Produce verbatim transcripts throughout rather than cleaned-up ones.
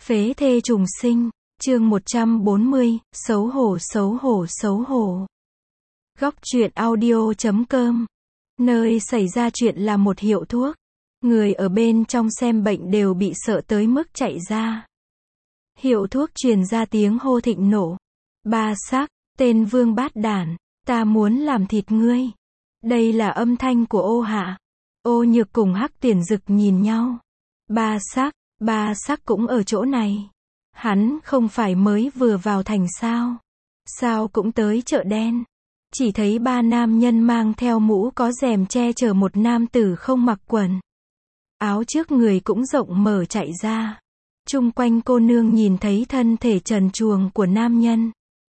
Phế thê trùng sinh, chương một trăm bốn mươi, xấu hổ xấu hổ xấu hổ. Góc truyện audio chấm com. Nơi xảy ra chuyện là một hiệu thuốc. Người ở bên trong xem bệnh đều bị sợ tới mức chạy ra. Hiệu thuốc truyền ra tiếng hô thịnh nộ. Ba sắc, tên vương bát đản, ta muốn làm thịt ngươi. Đây là âm thanh của Ô Hạ. Ô Nhược cùng Hắc Tiền Dực nhìn nhau. Ba sắc, ba sắc cũng ở chỗ này. Hắn không phải mới vừa vào thành sao? Sao cũng tới chợ đen? Chỉ thấy ba nam nhân mang theo mũ có rèm che chở một nam tử không mặc quần. Áo trước người cũng rộng mở chạy ra. Chung quanh cô nương nhìn thấy thân thể trần truồng của nam nhân.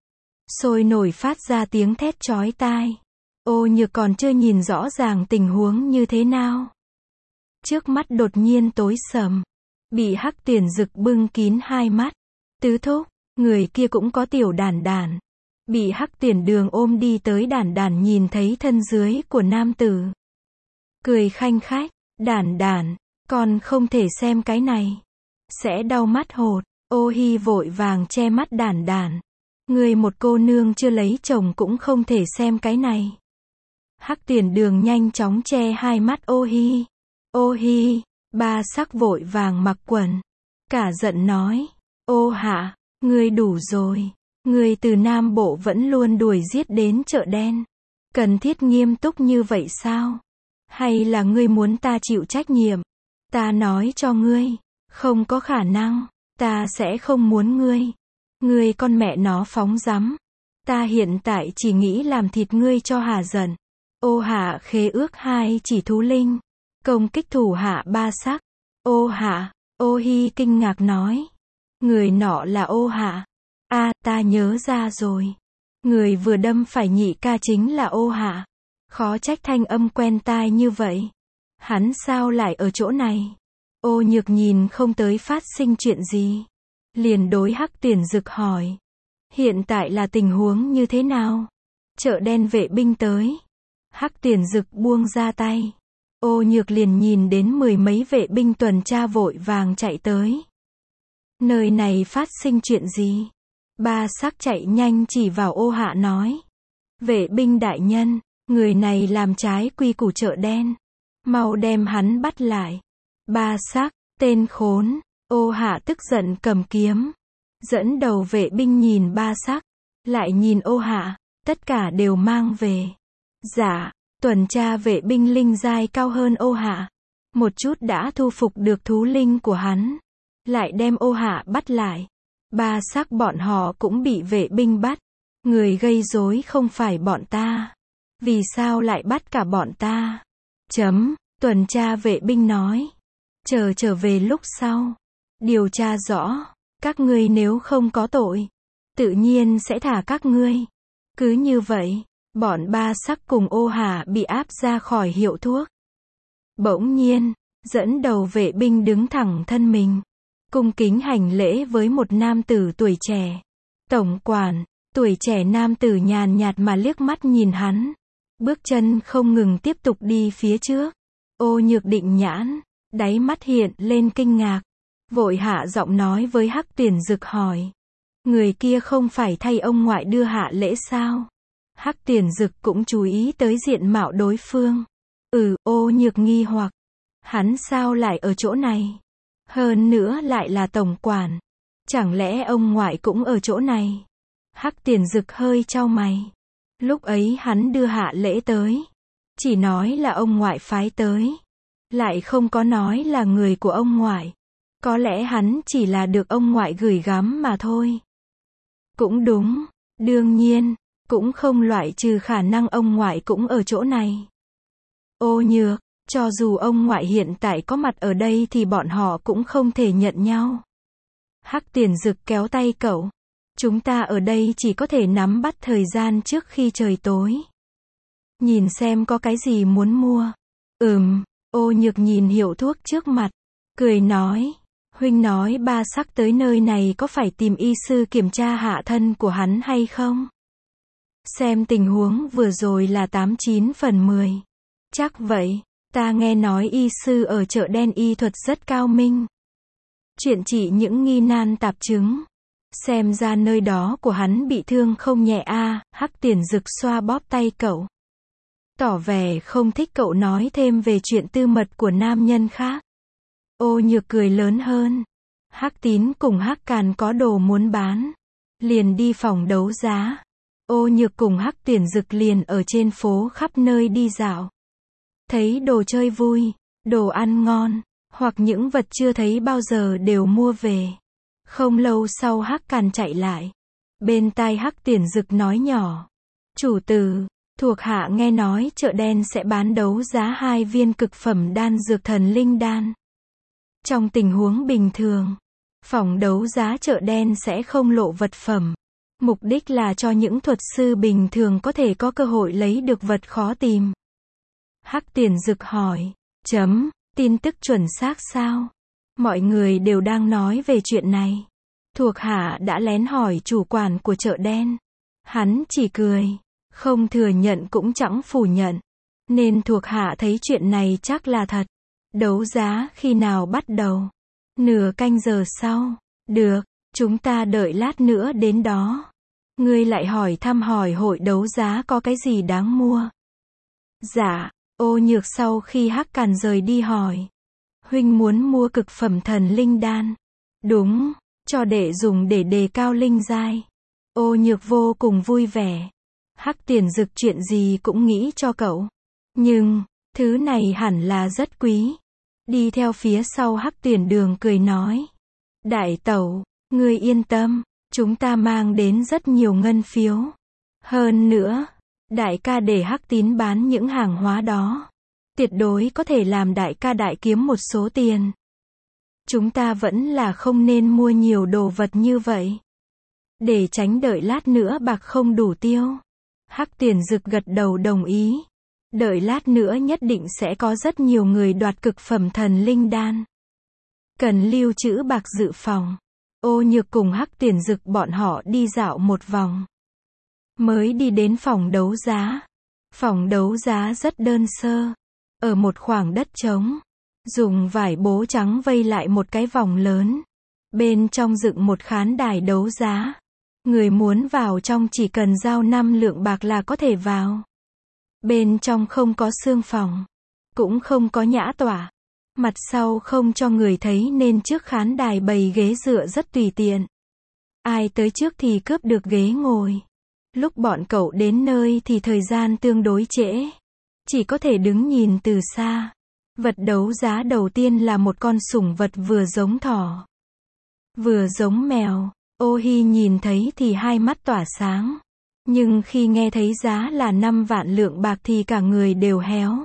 Sôi nổi phát ra tiếng thét chói tai. Ô Nhược còn chưa nhìn rõ ràng tình huống như thế nào. Trước mắt đột nhiên tối sầm. Bị Hắc Tiền Dực bưng kín hai mắt. Tứ thúc, người kia cũng có tiểu đản đản. Bị Hắc Tiền Đường ôm đi tới đản đản nhìn thấy thân dưới của nam tử. Cười khanh khách, đản đản, còn không thể xem cái này. Sẽ đau mắt hột. Ô Hi vội vàng che mắt đản đản. Người một cô nương chưa lấy chồng cũng không thể xem cái này. Hắc Tiền Đường nhanh chóng che hai mắt Ô Hi. Ô Hi, ba sắc vội vàng mặc quần. Cả giận nói, Ô Hạ, ngươi đủ rồi. Ngươi từ Nam Bộ vẫn luôn đuổi giết đến chợ đen. Cần thiết nghiêm túc như vậy sao? Hay là ngươi muốn ta chịu trách nhiệm? Ta nói cho ngươi, không có khả năng, ta sẽ không muốn ngươi. Ngươi con mẹ nó phóng dắm. Ta hiện tại chỉ nghĩ làm thịt ngươi cho hà giận. Ô Hạ khế ước hai chỉ thú linh. Công kích thủ hạ ba sắc. Ô Hạ, Ô Hi kinh ngạc nói. Người nọ là Ô Hạ. A, à, ta nhớ ra rồi. Người vừa đâm phải nhị ca chính là Ô Hạ. Khó trách thanh âm quen tai như vậy. Hắn sao lại ở chỗ này? Ô Nhược nhìn không tới phát sinh chuyện gì. Liền đối Hắc Tiền Dực hỏi. Hiện tại là tình huống như thế nào? Chợ đen vệ binh tới. Hắc Tiền Dực buông ra tay. Ô Nhược liền nhìn đến mười mấy vệ binh tuần tra vội vàng chạy tới. Nơi này phát sinh chuyện gì? Ba sắc chạy nhanh chỉ vào Ô Hạ nói. Vệ binh đại nhân, người này làm trái quy củ chợ đen. Mau đem hắn bắt lại. Ba sắc, tên khốn. Ô Hạ tức giận cầm kiếm. Dẫn đầu vệ binh nhìn ba sắc. Lại nhìn Ô Hạ. Tất cả đều mang về. Dạ. Tuần tra vệ binh linh giai cao hơn Ô Hạ. Một chút đã thu phục được thú linh của hắn. Lại đem Ô Hạ bắt lại. Ba sắc bọn họ cũng bị vệ binh bắt. Người gây rối không phải bọn ta. Vì sao lại bắt cả bọn ta? Chấm, tuần tra vệ binh nói. Chờ trở về lúc sau. Điều tra rõ. Các ngươi nếu không có tội. Tự nhiên sẽ thả các ngươi. Cứ như vậy. Bọn ba sắc cùng Ô Hạ bị áp ra khỏi hiệu thuốc. Bỗng nhiên, dẫn đầu vệ binh đứng thẳng thân mình. Cung kính hành lễ với một nam tử tuổi trẻ. Tổng quản, tuổi trẻ nam tử nhàn nhạt mà liếc mắt nhìn hắn. Bước chân không ngừng tiếp tục đi phía trước. Ô Nhược định nhãn, đáy mắt hiện lên kinh ngạc. Vội hạ giọng nói với Hắc Tiền Dực hỏi. Người kia không phải thay ông ngoại đưa hạ lễ sao? Hắc Tiền Dực cũng chú ý tới diện mạo đối phương. Ừ, Ô Nhược nghi hoặc. Hắn sao lại ở chỗ này? Hơn nữa lại là tổng quản. Chẳng lẽ ông ngoại cũng ở chỗ này? Hắc Tiền Dực hơi chau mày. Lúc ấy hắn đưa hạ lễ tới. Chỉ nói là ông ngoại phái tới. Lại không có nói là người của ông ngoại. Có lẽ hắn chỉ là được ông ngoại gửi gắm mà thôi. Cũng đúng. Đương nhiên. Cũng không loại trừ khả năng ông ngoại cũng ở chỗ này. Ô Nhược, cho dù ông ngoại hiện tại có mặt ở đây thì bọn họ cũng không thể nhận nhau. Hắc Tiền Dực kéo tay cậu. Chúng ta ở đây chỉ có thể nắm bắt thời gian trước khi trời tối. Nhìn xem có cái gì muốn mua. Ừm, Ô Nhược nhìn hiệu thuốc trước mặt. Cười nói. Huynh nói ba sắc tới nơi này có phải tìm y sư kiểm tra hạ thân của hắn hay không? Xem tình huống vừa rồi là tám chín phần mười. Chắc vậy, ta nghe nói y sư ở chợ đen y thuật rất cao minh. chuyện trị những nghi nan tạp chứng. Xem ra nơi đó của hắn bị thương không nhẹ a. Hắc Tiền Dực xoa bóp tay cậu, tỏ vẻ không thích cậu nói thêm về chuyện tư mật của nam nhân khác. Ô Nhược cười lớn hơn. Hắc Tín cùng Hắc Càn có đồ muốn bán, liền đi phòng đấu giá. Ô Nhược cùng Hắc Tiền Dực liền ở trên phố khắp nơi đi dạo. Thấy đồ chơi vui, đồ ăn ngon, hoặc những vật chưa thấy bao giờ đều mua về. Không lâu sau Hắc Càn chạy lại. Bên tai Hắc Tiền Dực nói nhỏ. Chủ tử, thuộc hạ nghe nói chợ đen sẽ bán đấu giá hai viên cực phẩm đan dược thần linh đan. Trong tình huống bình thường, phòng đấu giá chợ đen sẽ không lộ vật phẩm. Mục đích là cho những thuật sư bình thường có thể có cơ hội lấy được vật khó tìm. Hắc Tiền Dực hỏi. Chấm, tin tức chuẩn xác sao? Mọi người đều đang nói về chuyện này. Thuộc hạ đã lén hỏi chủ quản của chợ đen. Hắn chỉ cười, không thừa nhận cũng chẳng phủ nhận. Nên thuộc hạ thấy chuyện này chắc là thật. Đấu giá khi nào bắt đầu? Nửa canh giờ sau. Được, chúng ta đợi lát nữa đến đó. Ngươi lại hỏi thăm hỏi hội đấu giá có cái gì đáng mua. Dạ, Ô Nhược sau khi Hắc Càn rời đi hỏi. Huynh muốn mua cực phẩm thần linh đan. Đúng, cho đệ dùng để đề cao linh giai. Ô Nhược vô cùng vui vẻ. Hắc Tiền Dực chuyện gì cũng nghĩ cho cậu. Nhưng, thứ này hẳn là rất quý. Đi theo phía sau Hắc Tuyển Đường cười nói. Đại tẩu, ngươi yên tâm, chúng ta mang đến rất nhiều ngân phiếu. Hơn nữa, đại ca để Hắc Tín bán những hàng hóa đó. Tuyệt đối có thể làm đại ca đại kiếm một số tiền. Chúng ta vẫn là không nên mua nhiều đồ vật như vậy. Để tránh đợi lát nữa bạc không đủ tiêu. Hắc Tiền Dực gật đầu đồng ý. Đợi lát nữa nhất định sẽ có rất nhiều người đoạt cực phẩm thần linh đan. Cần lưu trữ bạc dự phòng. Ô Nhược cùng Hắc Tiền Dực bọn họ đi dạo một vòng. Mới đi đến phòng đấu giá. Phòng đấu giá rất đơn sơ. Ở một khoảng đất trống. Dùng vải bố trắng vây lại một cái vòng lớn. Bên trong dựng một khán đài đấu giá. Người muốn vào trong chỉ cần giao năm lượng bạc là có thể vào. Bên trong không có xương phòng. Cũng không có nhã tỏa. Mặt sau không cho người thấy nên trước khán đài bày ghế dựa rất tùy tiện. Ai tới trước thì cướp được ghế ngồi. Lúc bọn cậu đến nơi thì thời gian tương đối trễ. Chỉ có thể đứng nhìn từ xa. Vật đấu giá đầu tiên là một con sủng vật vừa giống thỏ, vừa giống mèo. Ô Hi nhìn thấy thì hai mắt tỏa sáng. Nhưng khi nghe thấy giá là năm vạn lượng bạc thì cả người đều héo.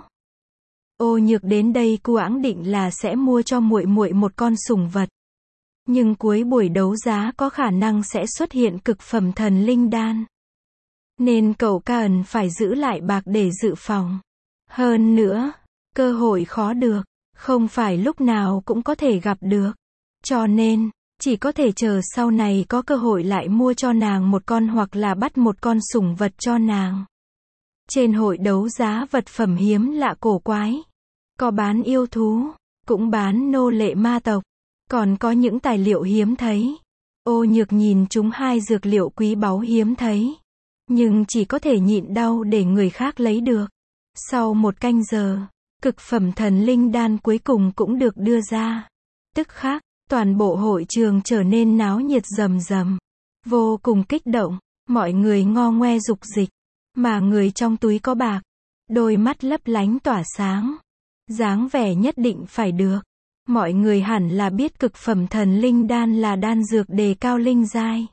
Ô Nhược đến đây cuỗng định là sẽ mua cho muội muội một con sủng vật. Nhưng cuối buổi đấu giá có khả năng sẽ xuất hiện cực phẩm thần linh đan. Nên cậu cần phải giữ lại bạc để dự phòng. Hơn nữa, cơ hội khó được, không phải lúc nào cũng có thể gặp được. Cho nên, chỉ có thể chờ sau này có cơ hội lại mua cho nàng một con hoặc là bắt một con sủng vật cho nàng. Trên hội đấu giá vật phẩm hiếm lạ cổ quái. Có bán yêu thú, cũng bán nô lệ ma tộc, còn có những tài liệu hiếm thấy. Ô Nhược nhìn chúng hai dược liệu quý báu hiếm thấy. Nhưng chỉ có thể nhịn đau để người khác lấy được. Sau một canh giờ, cực phẩm thần linh đan cuối cùng cũng được đưa ra. Tức khắc, toàn bộ hội trường trở nên náo nhiệt rầm rầm. Vô cùng kích động, mọi người ngo ngoe dục dịch. Mà người trong túi có bạc, đôi mắt lấp lánh tỏa sáng. Dáng vẻ nhất định phải được. Mọi người hẳn là biết cực phẩm thần linh đan là đan dược đề cao linh giai.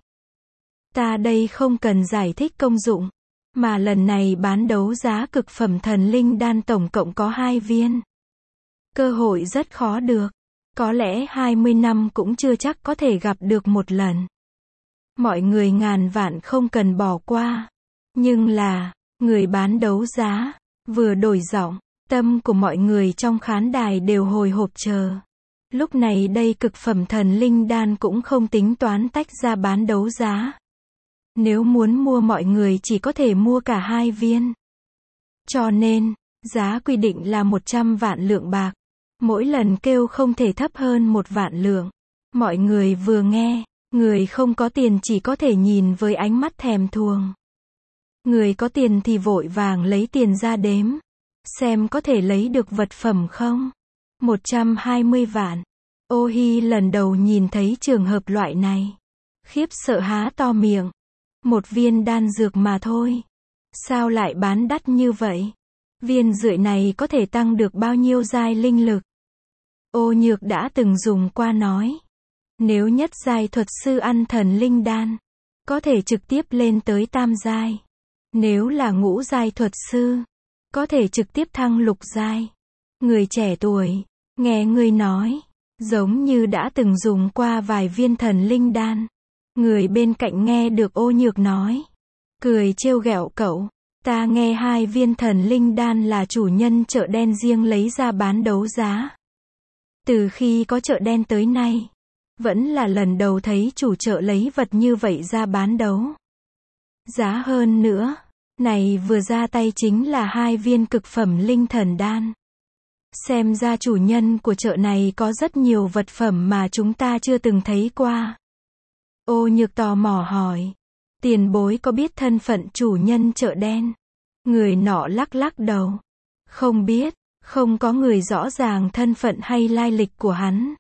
Ta đây không cần giải thích công dụng. Mà lần này bán đấu giá cực phẩm thần linh đan tổng cộng có hai viên. Cơ hội rất khó được. Có lẽ hai mươi năm cũng chưa chắc có thể gặp được một lần. Mọi người ngàn vạn không cần bỏ qua. Nhưng là, người bán đấu giá, vừa đổi giọng, tâm của mọi người trong khán đài đều hồi hộp chờ. Lúc này đây cực phẩm thần linh đan cũng không tính toán tách ra bán đấu giá. Nếu muốn mua mọi người chỉ có thể mua cả hai viên. Cho nên, giá quy định là một trăm vạn lượng bạc. Mỗi lần kêu không thể thấp hơn một vạn lượng. Mọi người vừa nghe, người không có tiền chỉ có thể nhìn với ánh mắt thèm thuồng. Người có tiền thì vội vàng lấy tiền ra đếm, xem có thể lấy được vật phẩm không. một trăm hai mươi vạn. Ô Hi lần đầu nhìn thấy trường hợp loại này. Khiếp sợ há to miệng. Một viên đan dược mà thôi. Sao lại bán đắt như vậy? Viên rưỡi này có thể tăng được bao nhiêu giai linh lực? Ô Nhược đã từng dùng qua nói. Nếu nhất giai thuật sư ăn thần linh đan, có thể trực tiếp lên tới tam giai. Nếu là ngũ giai thuật sư, có thể trực tiếp thăng lục giai. Người trẻ tuổi, nghe người nói, giống như đã từng dùng qua vài viên thần linh đan. Người bên cạnh nghe được Ô Nhược nói, cười trêu ghẹo cậu. Ta nghe hai viên thần linh đan là chủ nhân chợ đen riêng lấy ra bán đấu giá. Từ khi có chợ đen tới nay, vẫn là lần đầu thấy chủ chợ lấy vật như vậy ra bán đấu giá. Hơn nữa, này vừa ra tay chính là hai viên cực phẩm linh thần đan. Xem ra chủ nhân của chợ này có rất nhiều vật phẩm mà chúng ta chưa từng thấy qua. Ô Nhược tò mò hỏi, tiền bối có biết thân phận chủ nhân chợ đen? Người nọ lắc lắc đầu. Không biết, không có người rõ ràng thân phận hay lai lịch của hắn.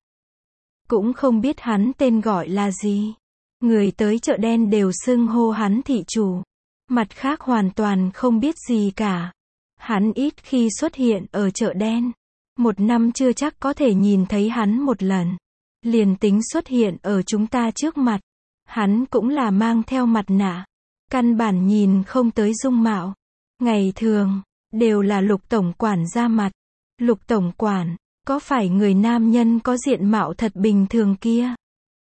Cũng không biết hắn tên gọi là gì. Người tới chợ đen đều xưng hô hắn thị chủ. Mặt khác hoàn toàn không biết gì cả. Hắn ít khi xuất hiện ở chợ đen. Một năm chưa chắc có thể nhìn thấy hắn một lần. Liền tính xuất hiện ở chúng ta trước mặt. Hắn cũng là mang theo mặt nạ. Căn bản nhìn không tới dung mạo. Ngày thường, đều là Lục tổng quản ra mặt. Lục tổng quản, có phải người nam nhân có diện mạo thật bình thường kia?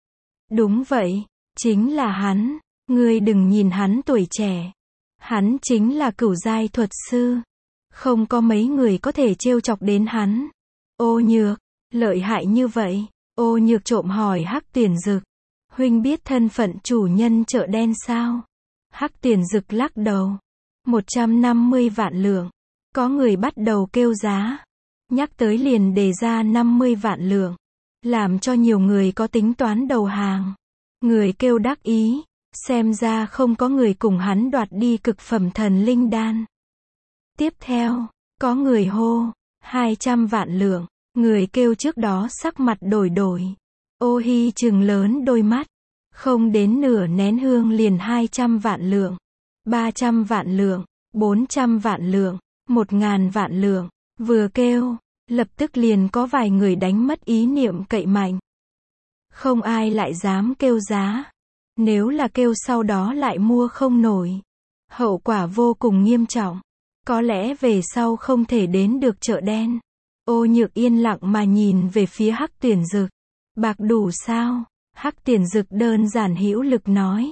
Đúng vậy, chính là hắn. Ngươi đừng nhìn hắn tuổi trẻ. Hắn chính là cửu giai thuật sư. Không có mấy người có thể trêu chọc đến hắn. Ô Nhược, lợi hại như vậy. Ô Nhược trộm hỏi Hắc Tuyển Dực. Huynh biết thân phận chủ nhân chợ đen sao? Hắc Tuyển Dực lắc đầu. một trăm năm mươi vạn lượng. Có người bắt đầu kêu giá. Nhắc tới liền đề ra năm mươi vạn lượng. Làm cho nhiều người có tính toán đầu hàng. Người kêu đắc ý. Xem ra không có người cùng hắn đoạt đi cực phẩm thần linh đan. Tiếp theo, có người hô. hai trăm vạn lượng. Người kêu trước đó sắc mặt đổi đổi. Ô Hi trừng lớn đôi mắt. Không đến nửa nén hương liền hai trăm vạn lượng. ba trăm vạn lượng. bốn trăm vạn lượng. một ngàn vạn lượng. Vừa kêu, lập tức liền có vài người đánh mất ý niệm cậy mạnh. Không ai lại dám kêu giá. Nếu là kêu sau đó lại mua không nổi. Hậu quả vô cùng nghiêm trọng. Có lẽ về sau không thể đến được chợ đen. Ô Nhược yên lặng mà nhìn về phía Hắc Tuyển Dực. Bạc đủ sao? Hắc Tuyển Dực đơn giản hữu lực nói.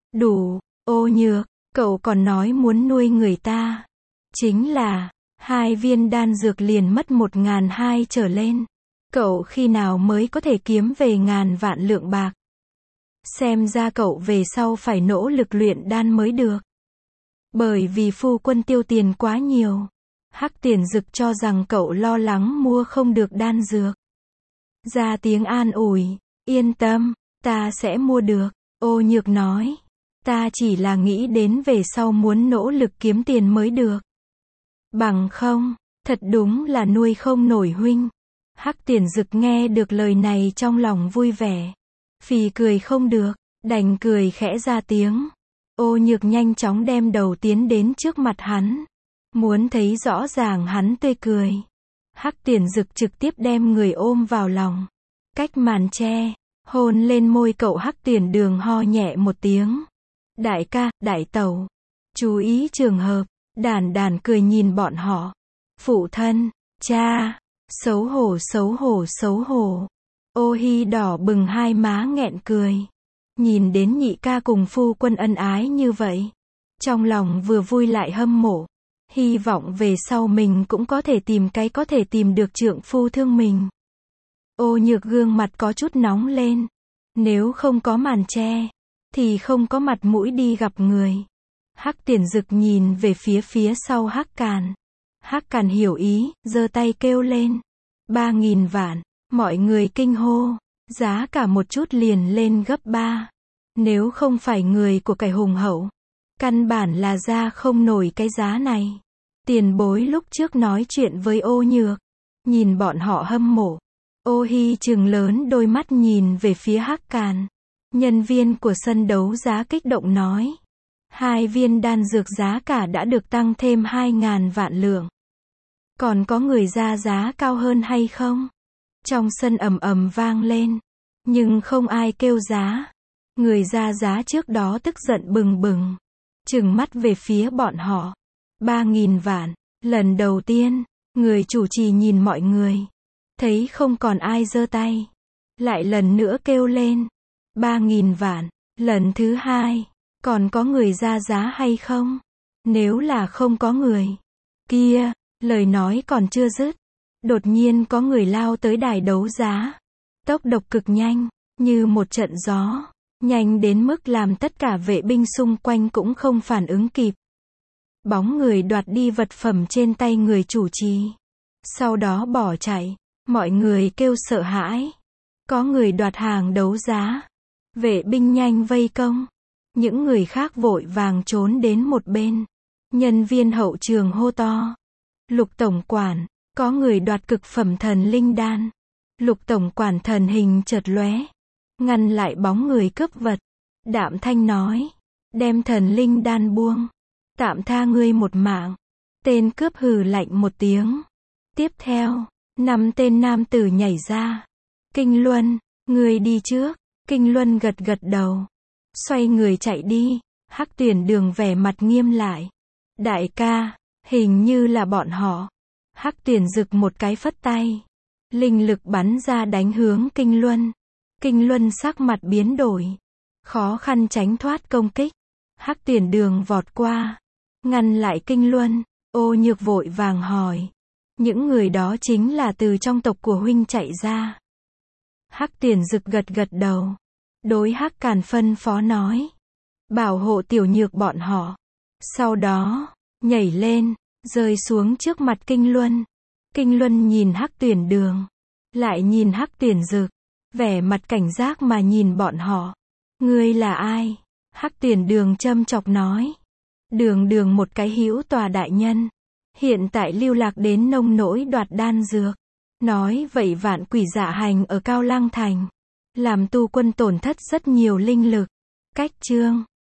Đủ. Ô Nhược, cậu còn nói muốn nuôi người ta. Chính là, hai viên đan dược liền mất một ngàn hai trở lên. Cậu khi nào mới có thể kiếm về ngàn vạn lượng bạc? Xem ra cậu về sau phải nỗ lực luyện đan mới được. Bởi vì phu quân tiêu tiền quá nhiều. Hắc Tuyển Dực cho rằng cậu lo lắng mua không được đan dược. Ra tiếng an ủi. Yên tâm, ta sẽ mua được. Ô Nhược nói. Ta chỉ là nghĩ đến về sau muốn nỗ lực kiếm tiền mới được. Bằng không, thật đúng là nuôi không nổi huynh. Hắc Tuyển Dực nghe được lời này trong lòng vui vẻ. Phì cười không được, đành cười khẽ ra tiếng. Ô Nhược nhanh chóng đem đầu tiến đến trước mặt hắn. Muốn thấy rõ ràng hắn tươi cười. Hắc Tuyển Dực trực tiếp đem người ôm vào lòng. Cách màn che, hôn lên môi cậu. Hắc Tuyển Đường ho nhẹ một tiếng. Đại ca, đại tẩu. Chú ý trường hợp. Đàn đàn cười nhìn bọn họ. Phụ thân, cha, xấu hổ xấu hổ xấu hổ. Ô Hi đỏ bừng hai má nghẹn cười. Nhìn đến nhị ca cùng phu quân ân ái như vậy. Trong lòng vừa vui lại hâm mộ. Hy vọng về sau mình cũng có thể tìm cái có thể tìm được trượng phu thương mình. Ô Nhược gương mặt có chút nóng lên. Nếu không có màn che, thì không có mặt mũi đi gặp người. Hắc Tuyển Dực nhìn về phía phía sau Hắc Càn. Hắc Càn hiểu ý, giơ tay kêu lên. Ba nghìn vạn. Mọi người kinh hô. Giá cả một chút liền lên gấp ba. Nếu không phải người của cải hùng hậu, căn bản là ra không nổi cái giá này. Tiền bối lúc trước nói chuyện với Ô Nhược, nhìn bọn họ hâm mộ. Ô Hi trừng lớn đôi mắt nhìn về phía Hắc Càn. Nhân viên của sân đấu giá kích động nói. Hai viên đan dược giá cả đã được tăng thêm hai ngàn vạn lượng. Còn có người ra giá cao hơn hay không? Trong sân ầm ầm vang lên. Nhưng không ai kêu giá. Người ra giá trước đó tức giận bừng bừng. Trừng mắt về phía bọn họ. Ba nghìn vạn. Lần đầu tiên, người chủ trì nhìn mọi người. Thấy không còn ai giơ tay. Lại lần nữa kêu lên. Ba nghìn vạn. Lần thứ hai. Còn có người ra giá hay không? Nếu là không có người. Kia, lời nói còn chưa dứt. Đột nhiên có người lao tới đài đấu giá. Tốc độ cực nhanh, như một trận gió. Nhanh đến mức làm tất cả vệ binh xung quanh cũng không phản ứng kịp. Bóng người đoạt đi vật phẩm trên tay người chủ trì. Sau đó bỏ chạy. Mọi người kêu sợ hãi. Có người đoạt hàng đấu giá. Vệ binh nhanh vây công. Những người khác vội vàng trốn đến một bên. Nhân viên hậu trường hô to. Lục tổng quản, có người đoạt cực phẩm thần linh đan. Lục tổng quản thần hình chợt lóe, ngăn lại bóng người cướp vật. Đạm thanh nói, đem thần linh đan buông, tạm tha ngươi một mạng. Tên cướp hừ lạnh một tiếng. Tiếp theo, năm tên nam tử nhảy ra. Kinh Luân, ngươi đi trước. Kinh Luân gật gật đầu. Xoay người chạy đi. Hắc Tuyển Đường vẻ mặt nghiêm lại. Đại ca, hình như là bọn họ. Hắc Tuyển Dực một cái phất tay. Linh lực bắn ra đánh hướng Kinh Luân. Kinh Luân sắc mặt biến đổi. Khó khăn tránh thoát công kích. Hắc Tuyển Đường vọt qua. Ngăn lại Kinh Luân. Ô Nhược vội vàng hỏi. Những người đó chính là từ trong tộc của huynh chạy ra. Hắc Tuyển Dực gật gật đầu. Đối Hắc Càn phân phó nói. Bảo hộ Tiểu Nhược bọn họ. Sau đó, nhảy lên, rơi xuống trước mặt Kinh Luân. Kinh Luân nhìn Hắc Tuyển Đường. Lại nhìn Hắc Tuyển Dực. Vẻ mặt cảnh giác mà nhìn bọn họ. Ngươi là ai? Hắc Tuyển Đường châm chọc nói. Đường đường một cái hữu tòa đại nhân. Hiện tại lưu lạc đến nông nỗi đoạt đan dược. Nói vậy vạn quỷ dạ hành ở Cao Lăng Thành. Làm tu quân tổn thất rất nhiều linh lực. Cách chương